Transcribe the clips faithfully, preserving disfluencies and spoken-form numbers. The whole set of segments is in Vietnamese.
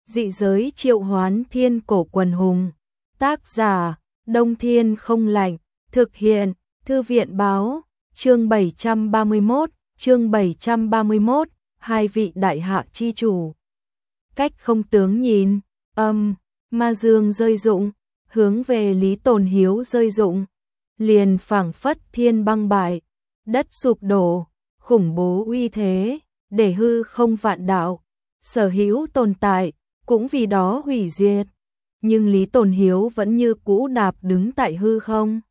Dị giới triệu hoán thiên cổ quần hùng. Tác giả, Đông Thiên không lạnh. Thực hiện, Thư viện báo. Chương bảy trăm ba mươi mốt, chương bảy trăm ba mươi mốt, hai vị đại hạ chi chủ. Cách không tướng nhìn, âm, ma dương rơi rụng, hướng về Lý Tồn Hiếu rơi rụng. Liền phảng phất thiên băng bại, đất sụp đổ, khủng bố uy thế, để hư không vạn đạo. Sở hữu tồn tại, cũng vì đó hủy diệt. Nhưng Lý Tồn Hiếu vẫn như cũ đạp đứng tại hư không.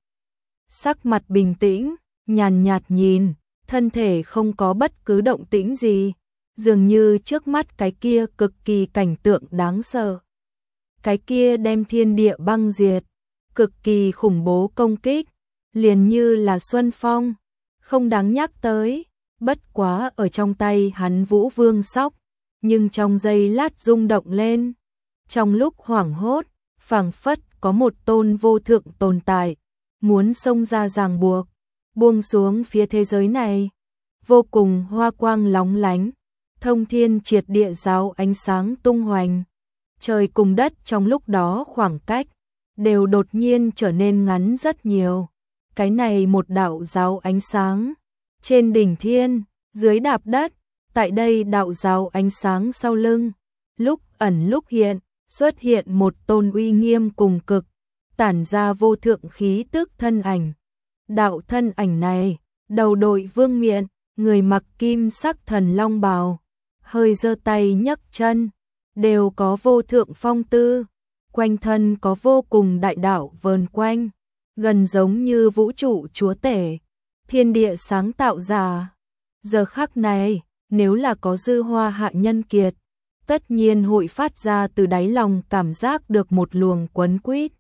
Sắc mặt bình tĩnh, nhàn nhạt nhìn, thân thể không có bất cứ động tĩnh gì, dường như trước mắt cái kia cực kỳ cảnh tượng đáng sợ. Cái kia đem thiên địa băng diệt, cực kỳ khủng bố công kích, liền như là xuân phong, không đáng nhắc tới, bất quá ở trong tay hắn Vũ Vương Sóc, nhưng trong giây lát rung động lên. Trong lúc hoảng hốt, phảng phất có một tôn vô thượng tồn tại, muốn xông ra ràng buộc, buông xuống phía thế giới này. Vô cùng hoa quang lóng lánh, thông thiên triệt địa giáo ánh sáng tung hoành. Trời cùng đất trong lúc đó khoảng cách, đều đột nhiên trở nên ngắn rất nhiều. Cái này một đạo giáo ánh sáng, trên đỉnh thiên, dưới đạp đất, tại đây đạo giáo ánh sáng sau lưng, lúc ẩn lúc hiện, xuất hiện một tôn uy nghiêm cùng cực, tản ra vô thượng khí tức thân ảnh. Đạo thân ảnh này, đầu đội vương miện, người mặc kim sắc thần long bào, hơi giơ tay nhấc chân, đều có vô thượng phong tư, quanh thân có vô cùng đại đạo vờn quanh, gần giống như vũ trụ chúa tể, thiên địa sáng tạo ra. Giờ khắc này, nếu là có dư hoa hạ nhân kiệt, tất nhiên hội phát ra từ đáy lòng cảm giác được một luồng quấn quýt.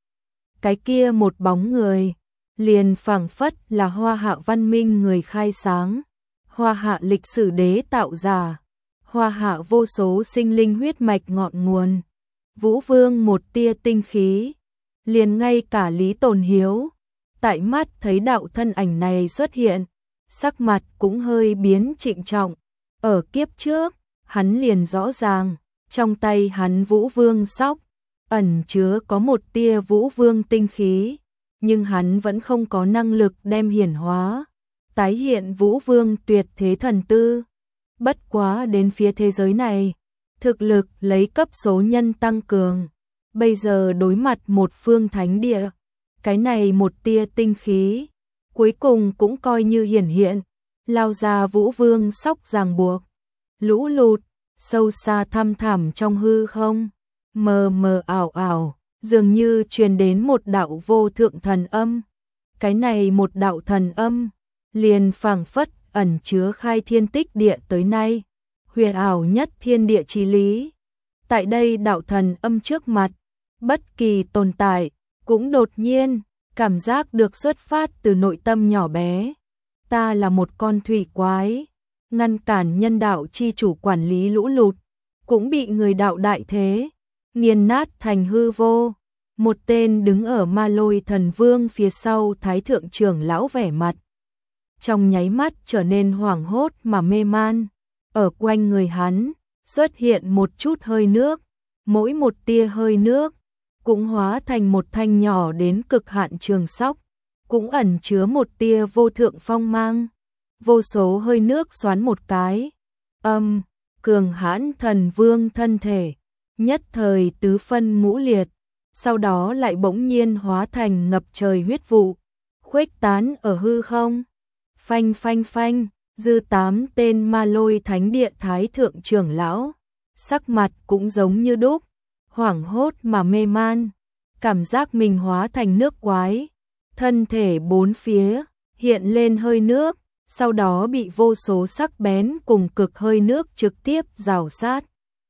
Cái kia một bóng người, liền phảng phất là hoa hạ văn minh người khai sáng, hoa hạ lịch sử đế tạo ra, hoa hạ vô số sinh linh huyết mạch ngọn nguồn. Vũ Vương một tia tinh khí, liền ngay cả Lý Tồn Hiếu, tại mắt thấy đạo thân ảnh này xuất hiện, sắc mặt cũng hơi biến trịnh trọng. Ở kiếp trước, hắn liền rõ ràng, trong tay hắn Vũ Vương Sóc, ẩn chứa có một tia Vũ Vương tinh khí, nhưng hắn vẫn không có năng lực đem hiển hóa, tái hiện Vũ Vương tuyệt thế thần tư. Bất quá đến phía thế giới này, thực lực lấy cấp số nhân tăng cường, bây giờ đối mặt một phương thánh địa, cái này một tia tinh khí, cuối cùng cũng coi như hiển hiện, lao ra Vũ Vương Sóc ràng buộc. Lũ lụt, sâu xa thăm thẳm trong hư không, mờ mờ ảo ảo, dường như truyền đến một đạo vô thượng thần âm. Cái này một đạo thần âm, liền phảng phất ẩn chứa khai thiên tích địa tới nay, huyền ảo nhất thiên địa chí lý. Tại đây đạo thần âm trước mặt, bất kỳ tồn tại, cũng đột nhiên, cảm giác được xuất phát từ nội tâm nhỏ bé. Ta là một con thủy quái, ngăn cản nhân đạo chi chủ quản lý lũ lụt, cũng bị người đạo đại thế, nghiền nát thành hư vô. Một tên đứng ở Ma Lôi Thần Vương phía sau Thái Thượng trưởng lão vẻ mặt, trong nháy mắt trở nên hoảng hốt mà mê man. Ở quanh người hắn, xuất hiện một chút hơi nước, mỗi một tia hơi nước, cũng hóa thành một thanh nhỏ đến cực hạn trường sóc, cũng ẩn chứa một tia vô thượng phong mang. Vô số hơi nước xoắn một cái, âm, cường hãn thần vương thân thể, nhất thời tứ phân ngũ liệt, sau đó lại bỗng nhiên hóa thành ngập trời huyết vụ, khuếch tán ở hư không. Phanh phanh phanh, dư tám tên Ma Lôi Thánh Địa Thái Thượng trưởng lão, sắc mặt cũng giống như đúc, hoảng hốt mà mê man, cảm giác mình hóa thành nước quái, thân thể bốn phía hiện lên hơi nước, sau đó bị vô số sắc bén cùng cực hơi nước trực tiếp rào sát.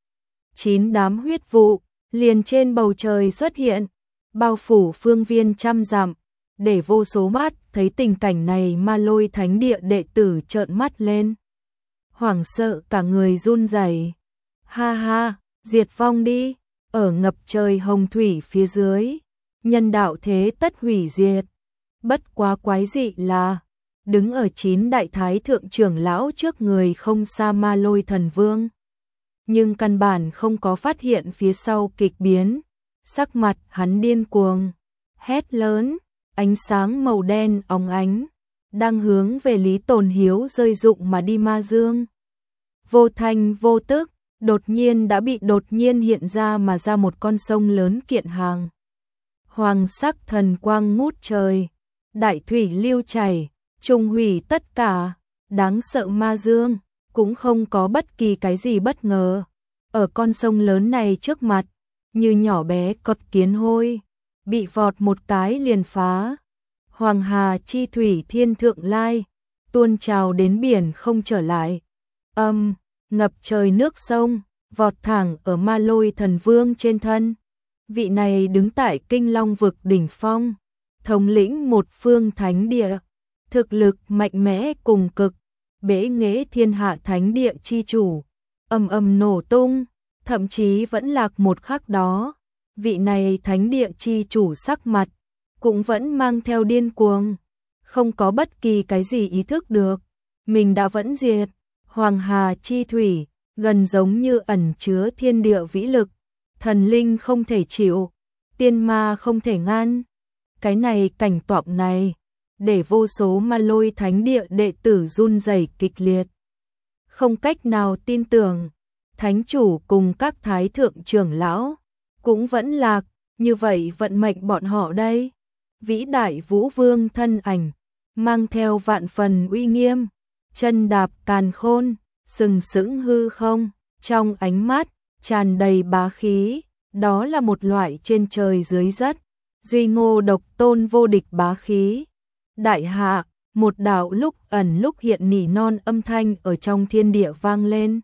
Chín đám huyết vụ liền trên bầu trời xuất hiện, bao phủ phương viên trăm dặm, để vô số mắt thấy tình cảnh này Ma Lôi Thánh Địa đệ tử trợn mắt lên, hoảng sợ cả người run rẩy. Ha ha, diệt vong đi, ở ngập trời hồng thủy phía dưới, nhân đạo thế tất hủy diệt. Bất quá quái dị là, đứng ở chín đại thái thượng trưởng lão trước người không xa Ma Lôi Thần Vương, nhưng căn bản không có phát hiện phía sau kịch biến. Sắc mặt hắn điên cuồng, hét lớn, ánh sáng màu đen óng ánh, đang hướng về Lý Tồn Hiếu rơi rụng mà đi ma dương. Vô thanh vô tức, đột nhiên đã bị đột nhiên hiện ra mà ra một con sông lớn kiện hàng. Hoàng sắc thần quang ngút trời, đại thủy lưu chảy, trùng hủy tất cả, đáng sợ ma dương, cũng không có bất kỳ cái gì bất ngờ. Ở con sông lớn này trước mặt, như nhỏ bé cọt kiến hôi, bị vọt một cái liền phá. Hoàng hà chi thủy thiên thượng lai, tuôn trào đến biển không trở lại. Âm, ngập trời nước sông, vọt thẳng ở Ma Lôi thần vương trên thân. Vị này đứng tại Kinh Long vực đỉnh phong, thống lĩnh một phương thánh địa, thực lực mạnh mẽ cùng cực, bế nghệ thiên hạ thánh địa chi chủ, ầm ầm nổ tung, thậm chí vẫn lạc một khắc đó. Vị này thánh địa chi chủ sắc mặt cũng vẫn mang theo điên cuồng, không có bất kỳ cái gì ý thức được, mình đã vẫn diệt. Hoàng hà chi thủy, gần giống như ẩn chứa thiên địa vĩ lực, thần linh không thể chịu, tiên ma không thể ngăn. Cái này cảnh tượng này, để vô số Ma Lôi thánh địa đệ tử run rẩy kịch liệt. Không cách nào tin tưởng, thánh chủ cùng các thái thượng trưởng lão cũng vẫn lạc, như vậy vận mệnh bọn họ đây. Vĩ đại Vũ Vương thân ảnh, mang theo vạn phần uy nghiêm, chân đạp càn khôn, sừng sững hư không, trong ánh mắt tràn đầy bá khí, đó là một loại trên trời dưới đất, duy ngô độc tôn vô địch bá khí. Đại hạ, một đạo lúc ẩn lúc hiện nỉ non âm thanh ở trong thiên địa vang lên.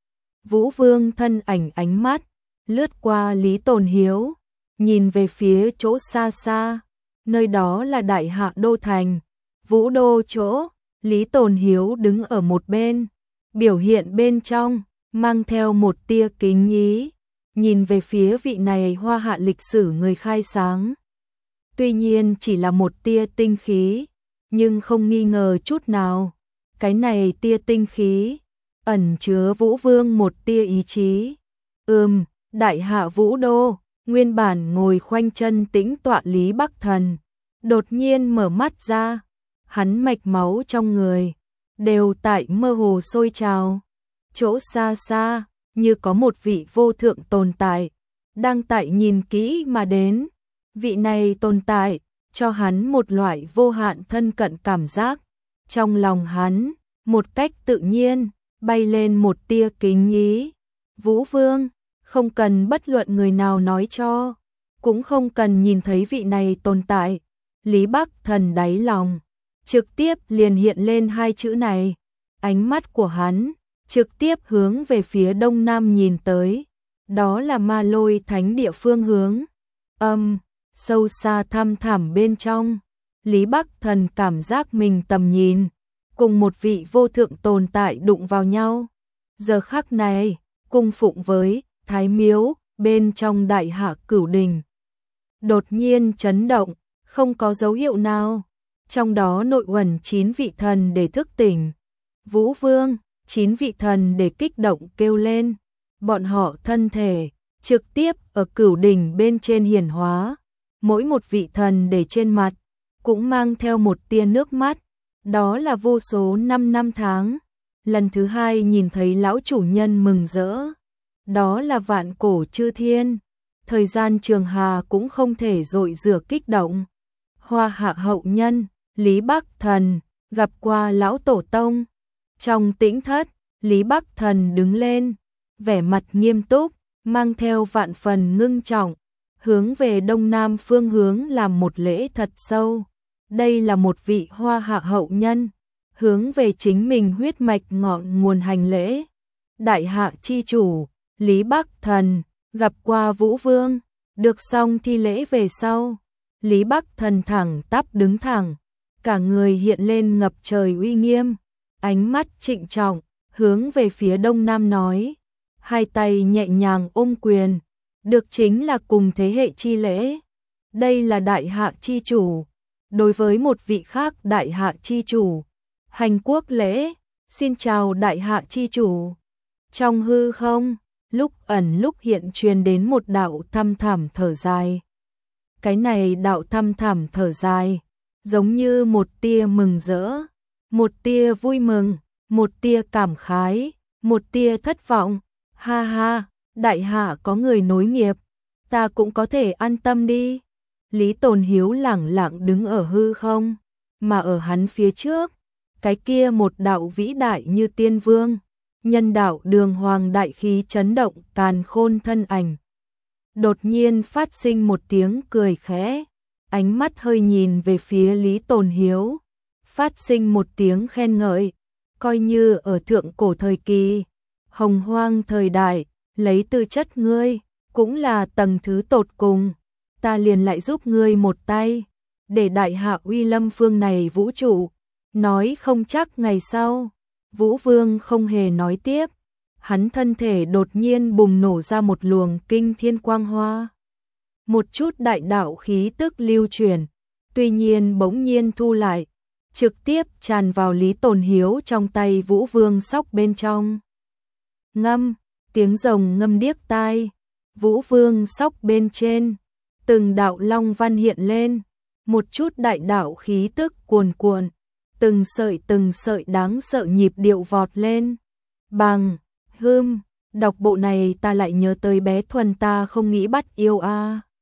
Vũ Vương thân ảnh ánh mắt lướt qua Lý Tồn Hiếu, nhìn về phía chỗ xa xa, nơi đó là Đại Hạ đô thành, Vũ đô chỗ. Lý Tồn Hiếu đứng ở một bên, biểu hiện bên trong mang theo một tia kính ý, nhìn về phía vị này Hoa Hạ lịch sử người khai sáng. Tuy nhiên chỉ là một tia tinh khí, nhưng không nghi ngờ chút nào, cái này tia tinh khí ẩn chứa Vũ Vương một tia ý chí. Ừm, Đại Hạ Vũ đô, nguyên bản ngồi khoanh chân tĩnh tọa Lý Bắc Thần, đột nhiên mở mắt ra, hắn mạch máu trong người đều tại mơ hồ sôi trào. Chỗ xa xa, như có một vị vô thượng tồn tại đang tại nhìn kỹ mà đến. Vị này tồn tại cho hắn một loại vô hạn thân cận cảm giác. Trong lòng hắn, một cách tự nhiên bay lên một tia kính ý. Vũ Vương, không cần bất luận người nào nói cho, cũng không cần nhìn thấy vị này tồn tại, Lý Bắc Thần đáy lòng trực tiếp liền hiện lên hai chữ này. Ánh mắt của hắn trực tiếp hướng về phía đông nam nhìn tới, đó là Ma Lôi thánh địa phương hướng. Âm, sâu xa thăm thẳm bên trong, Lý Bắc Thần cảm giác mình tầm nhìn cùng một vị vô thượng tồn tại đụng vào nhau. Giờ khắc này, cung phụng với Thái Miếu bên trong Đại Hạ Cửu Đình đột nhiên chấn động, không có dấu hiệu nào. Trong đó nội uẩn chín vị thần để thức tỉnh. Vũ Vương, chín vị thần để kích động kêu lên. Bọn họ thân thể trực tiếp ở Cửu Đình bên trên hiển hóa. Mỗi một vị thần để trên mặt cũng mang theo một tia nước mắt. Đó là vô số năm năm tháng. Lần thứ hai nhìn thấy lão chủ nhân mừng rỡ. Đó là vạn cổ chư thiên. Thời gian trường hà cũng không thể dội rửa kích động. Hoa Hạ hậu nhân, Lý Bắc Thần, gặp qua lão tổ tông. Trong tĩnh thất, Lý Bắc Thần đứng lên, vẻ mặt nghiêm túc, mang theo vạn phần ngưng trọng, hướng về đông nam phương hướng làm một lễ thật sâu. Đây là một vị Hoa Hạ hậu nhân, hướng về chính mình huyết mạch ngọn nguồn hành lễ. Đại Hạ chi chủ, Lý Bắc Thần, gặp qua Vũ Vương, được xong thi lễ về sau. Lý Bắc Thần thẳng tắp đứng thẳng, cả người hiện lên ngập trời uy nghiêm, ánh mắt trịnh trọng, hướng về phía đông nam nói, hai tay nhẹ nhàng ôm quyền, được chính là cùng thế hệ chi lễ. Đây là Đại Hạ chi chủ, đối với một vị khác Đại Hạ chi chủ, hành quốc lễ, xin chào Đại Hạ chi chủ. Trong hư không, lúc ẩn lúc hiện truyền đến một đạo thăm thẳm thở dài. Cái này đạo thăm thẳm thở dài, giống như một tia mừng rỡ, một tia vui mừng, một tia cảm khái, một tia thất vọng. Ha ha, đại hạ có người nối nghiệp, ta cũng có thể an tâm đi. Lý Tồn Hiếu lẳng lặng đứng ở hư không, mà ở hắn phía trước, cái kia một đạo vĩ đại như tiên vương, nhân đạo đường hoàng đại khí chấn động càn khôn thân ảnh. Đột nhiên phát sinh một tiếng cười khẽ, ánh mắt hơi nhìn về phía Lý Tồn Hiếu, phát sinh một tiếng khen ngợi, coi như ở thượng cổ thời kỳ, hồng hoang thời đại, lấy tư chất ngươi, cũng là tầng thứ tột cùng, ta liền lại giúp ngươi một tay, để đại hạ uy lâm phương này vũ trụ, nói không chắc ngày sau. Vũ Vương không hề nói tiếp, hắn thân thể đột nhiên bùng nổ ra một luồng kinh thiên quang hoa. Một chút đại đạo khí tức lưu truyền, tuy nhiên bỗng nhiên thu lại, trực tiếp tràn vào Lý Tồn Hiếu trong tay Vũ Vương sóc bên trong. Ngâm, tiếng rồng ngâm điếc tai, Vũ Vương sóc bên trên, từng đạo long văn hiện lên, một chút đại đạo khí tức cuồn cuộn, từng sợi từng sợi đáng sợ nhịp điệu vọt lên. Bằng, hưm, đọc bộ này ta lại nhớ tới bé Thuần ta không nghĩ bắt yêu a.